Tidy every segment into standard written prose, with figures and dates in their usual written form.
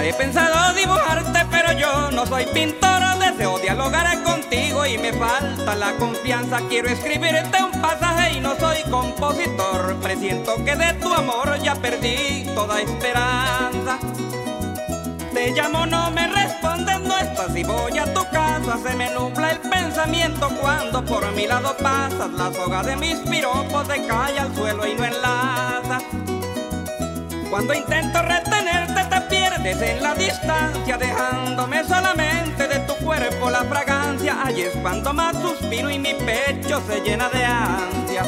He pensado dibujarte, pero yo no soy pintor. Deseo dialogar contigo y me falta la confianza. Quiero escribirte un pasaje y no soy compositor. Presiento que de tu amor ya perdí toda esperanza. Te llamo, no me respondes, no estás y voy a tu casa. Se me nubla el pensamiento cuando por mi lado pasas. La soga de mis piropos te cae al suelo y no enlaza. Cuando intento retenerte te pierdes en la distancia, dejándome solamente de tu cuerpo la fragancia. Ahí es cuando más suspiro y mi pecho se llena de ansia.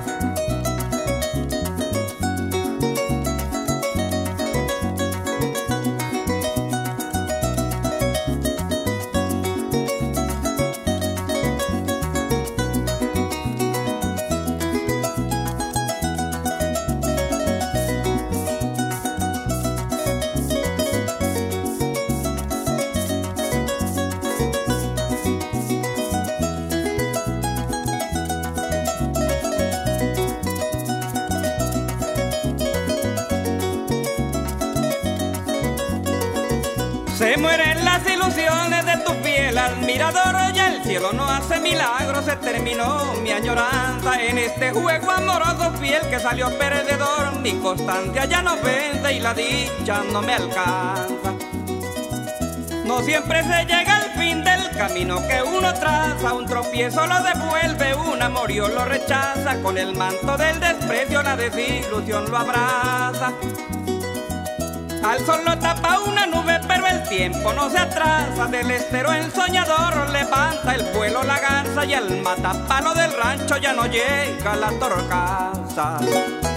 Se mueren las ilusiones de tu fiel admirador. Ya el cielo no hace milagros, se terminó mi añoranza. En este juego amoroso fiel que salió perdedor, mi constancia ya no vence y la dicha no me alcanza. No siempre se llega al fin del camino que uno traza. Un tropiezo lo devuelve, un amorío lo rechaza. Con el manto del desprecio la desilusión lo abraza. Al sol lo tapa una nube, pero el tiempo no se atrasa. Del estero ensoñador levanta el vuelo la garza, y al matapalo del rancho ya no llega la torcaza.